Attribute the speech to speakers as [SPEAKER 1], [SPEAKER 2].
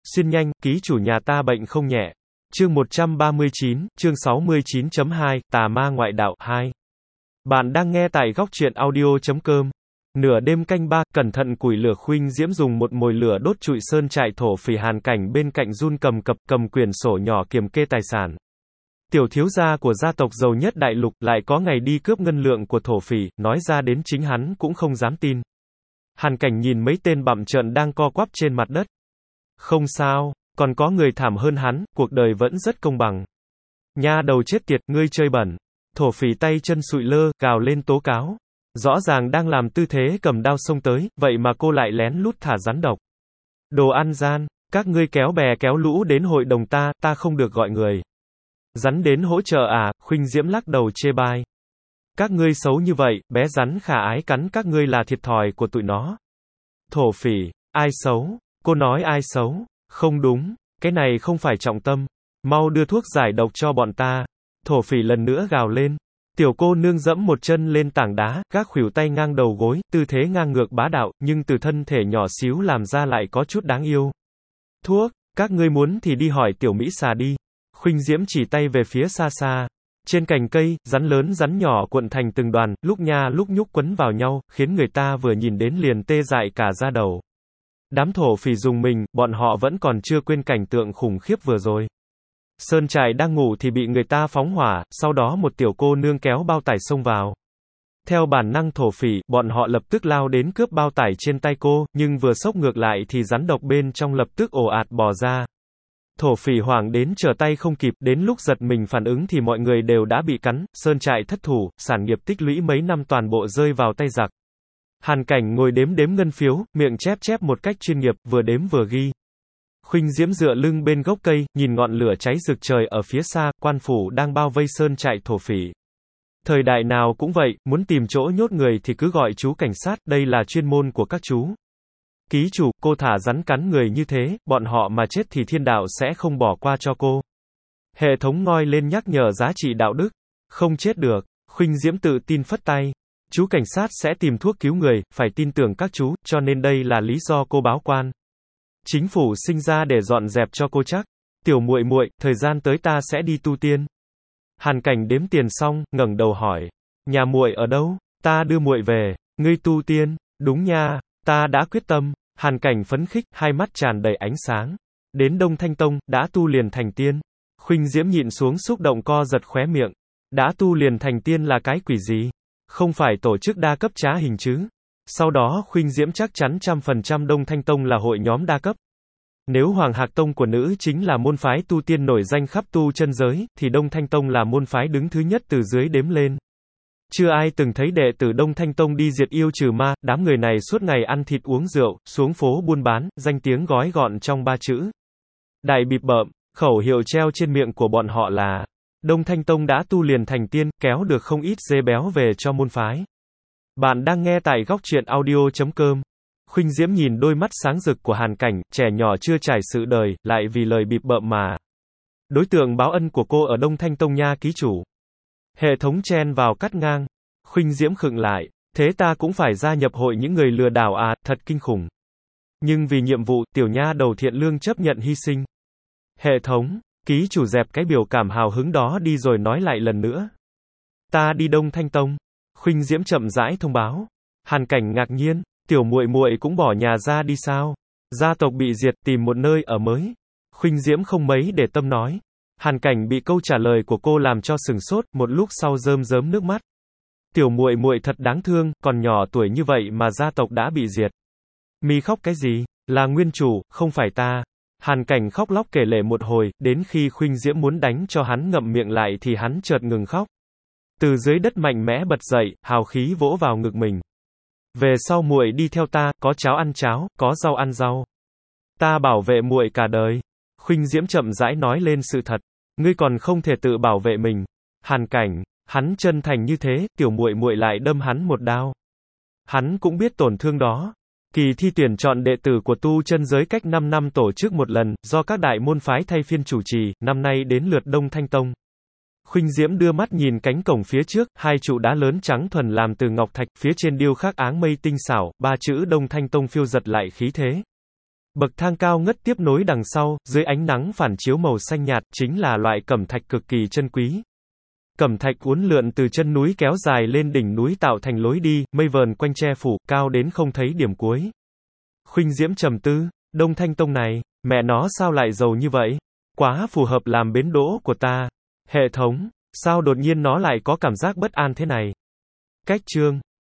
[SPEAKER 1] Xin nhanh, ký chủ nhà ta bệnh không nhẹ. Chương 139, chương 69.2, Tà ma ngoại đạo 2. Bạn đang nghe tại góc truyện audio.com. Nửa đêm canh ba, cẩn thận củi lửa. Khuynh Diễm dùng một mồi lửa đốt trụi sơn trại thổ phỉ. Hàn Cảnh bên cạnh run cầm cập, cầm quyển sổ nhỏ kiểm kê tài sản. Tiểu thiếu gia của gia tộc giàu nhất đại lục, lại có ngày đi cướp ngân lượng của thổ phỉ, nói ra đến chính hắn cũng không dám tin. Hàn Cảnh nhìn mấy tên bặm trợn đang co quắp trên mặt đất. Không sao, còn có người thảm hơn hắn, cuộc đời vẫn rất công bằng. Nha đầu chết tiệt, ngươi chơi bẩn. Thổ phỉ tay chân sụi lơ, gào lên tố cáo. Rõ ràng đang làm tư thế cầm đao xông tới, vậy mà cô lại lén lút thả rắn độc. Đồ ăn gian, các ngươi kéo bè kéo lũ đến hội đồng ta không được gọi người. Rắn đến hỗ trợ à? Khuynh Diễm lắc đầu chê bai. Các ngươi xấu như vậy, bé rắn khả ái cắn các ngươi là thiệt thòi của tụi nó. Thổ phỉ, ai xấu? Cô nói ai xấu? Không đúng, cái này không phải trọng tâm. Mau đưa thuốc giải độc cho bọn ta. Thổ phỉ lần nữa gào lên. Tiểu cô nương dẫm một chân lên tảng đá, gác khuỷu tay ngang đầu gối, tư thế ngang ngược bá đạo, nhưng từ thân thể nhỏ xíu làm ra lại có chút đáng yêu. Thuốc, các ngươi muốn thì đi hỏi tiểu Mỹ xà đi. Khuynh Diễm chỉ tay về phía xa xa. Trên cành cây, rắn lớn rắn nhỏ cuộn thành từng đoàn, lúc nha lúc nhúc quấn vào nhau, khiến người ta vừa nhìn đến liền tê dại cả da đầu. Đám thổ phỉ rùng mình, bọn họ vẫn còn chưa quên cảnh tượng khủng khiếp vừa rồi. Sơn trại đang ngủ thì bị người ta phóng hỏa, sau đó một tiểu cô nương kéo bao tải xông vào. Theo bản năng thổ phỉ, bọn họ lập tức lao đến cướp bao tải trên tay cô, nhưng vừa xốc ngược lại thì rắn độc bên trong lập tức ồ ạt bò ra. Thổ phỉ hoảng đến trở tay không kịp, đến lúc giật mình phản ứng thì mọi người đều đã bị cắn, sơn trại thất thủ, sản nghiệp tích lũy mấy năm toàn bộ rơi vào tay giặc. Hàn Cảnh ngồi đếm ngân phiếu, miệng chép một cách chuyên nghiệp, vừa đếm vừa ghi. Khuynh Diễm dựa lưng bên gốc cây, nhìn ngọn lửa cháy rực trời ở phía xa, quan phủ đang bao vây sơn trại thổ phỉ. Thời đại nào cũng vậy, muốn tìm chỗ nhốt người thì cứ gọi chú cảnh sát, đây là chuyên môn của các chú. Ký chủ, cô thả rắn cắn người như thế, bọn họ mà chết thì thiên đạo sẽ không bỏ qua cho cô. Hệ thống ngoi lên nhắc nhở giá trị đạo đức. Không chết được. Khuynh Diễm tự tin phất tay. Chú cảnh sát sẽ tìm thuốc cứu người, phải tin tưởng các chú, cho nên đây là lý do cô báo quan. Chính phủ sinh ra để dọn dẹp cho cô chắc. Tiểu muội muội, thời gian tới ta sẽ đi tu tiên. Hàn Cảnh đếm tiền xong, ngẩng đầu hỏi. Nhà muội ở đâu? Ta đưa muội về. Ngươi tu tiên? Đúng nha, ta đã quyết tâm. Hàn Cảnh phấn khích, hai mắt tràn đầy ánh sáng. Đến Đông Thanh Tông, đã tu liền thành tiên. Khuynh Diễm nhịn xuống xúc động co giật khóe miệng. Đã tu liền thành tiên là cái quỷ gì? Không phải tổ chức đa cấp trá hình chứ? Sau đó Khuynh Diễm chắc chắn 100% Đông Thanh Tông là hội nhóm đa cấp. Nếu Hoàng Hạc Tông của nữ chính là môn phái tu tiên nổi danh khắp tu chân giới, thì Đông Thanh Tông là môn phái đứng thứ nhất từ dưới đếm lên. Chưa ai từng thấy đệ tử Đông Thanh Tông đi diệt yêu trừ ma, đám người này suốt ngày ăn thịt uống rượu, xuống phố buôn bán, danh tiếng gói gọn trong 3 chữ. Đại bịp bợm, khẩu hiệu treo trên miệng của bọn họ là Đông Thanh Tông đã tu liền thành tiên, kéo được không ít dê béo về cho môn phái. Bạn đang nghe tại góc truyện audio.com. Khuynh Diễm nhìn đôi mắt sáng rực của Hàn Cảnh, trẻ nhỏ chưa trải sự đời, lại vì lời bịp bợm mà. Đối tượng báo ân của cô ở Đông Thanh Tông nha ký chủ. Hệ thống chen vào cắt ngang. Khuynh Diễm khựng lại. Thế ta cũng phải gia nhập hội những người lừa đảo à, thật kinh khủng. Nhưng vì nhiệm vụ, tiểu nha đầu thiện lương chấp nhận hy sinh. Hệ thống, ký chủ dẹp cái biểu cảm hào hứng đó đi rồi nói lại lần nữa. Ta đi Đông Thanh Tông. Khuynh Diễm chậm rãi thông báo. Hàn Cảnh ngạc nhiên, tiểu muội muội cũng bỏ nhà ra đi sao? Gia tộc bị diệt, tìm một nơi ở mới. Khuynh Diễm không mấy để tâm nói. Hàn Cảnh bị câu trả lời của cô làm cho sừng sốt, một lúc sau rơm rớm nước mắt. Tiểu muội muội thật đáng thương, còn nhỏ tuổi như vậy mà gia tộc đã bị diệt. Mi khóc cái gì? Là nguyên chủ, không phải ta. Hàn Cảnh khóc lóc kể lể một hồi, đến khi Khuynh Diễm muốn đánh cho hắn ngậm miệng lại thì hắn chợt ngừng khóc. Từ dưới đất mạnh mẽ bật dậy, hào khí vỗ vào ngực mình. Về sau muội đi theo ta, có cháo ăn cháo, có rau ăn rau. Ta bảo vệ muội cả đời. Khuynh Diễm chậm rãi nói lên sự thật. Ngươi còn không thể tự bảo vệ mình. Hàn Cảnh, hắn chân thành như thế, tiểu muội muội lại đâm hắn một đao. Hắn cũng biết tổn thương đó. Kỳ thi tuyển chọn đệ tử của tu chân giới cách 5 năm tổ chức một lần, do các đại môn phái thay phiên chủ trì, năm nay đến lượt Đông Thanh Tông. Khuynh Diễm đưa mắt nhìn cánh cổng phía trước, hai trụ đá lớn trắng thuần làm từ ngọc thạch, phía trên điêu khắc áng mây tinh xảo, 3 chữ Đông Thanh Tông phiêu giật lại khí thế. Bậc thang cao ngất tiếp nối đằng sau, dưới ánh nắng phản chiếu màu xanh nhạt, chính là loại cẩm thạch cực kỳ chân quý. Cẩm thạch uốn lượn từ chân núi kéo dài lên đỉnh núi tạo thành lối đi, mây vờn quanh che phủ, cao đến không thấy điểm cuối. Khuynh Diễm trầm tư, Đông Thanh Tông này, mẹ nó sao lại giàu như vậy? Quá phù hợp làm bến đỗ của ta. Hệ thống, sao đột nhiên nó lại có cảm giác bất an thế này? Cách chương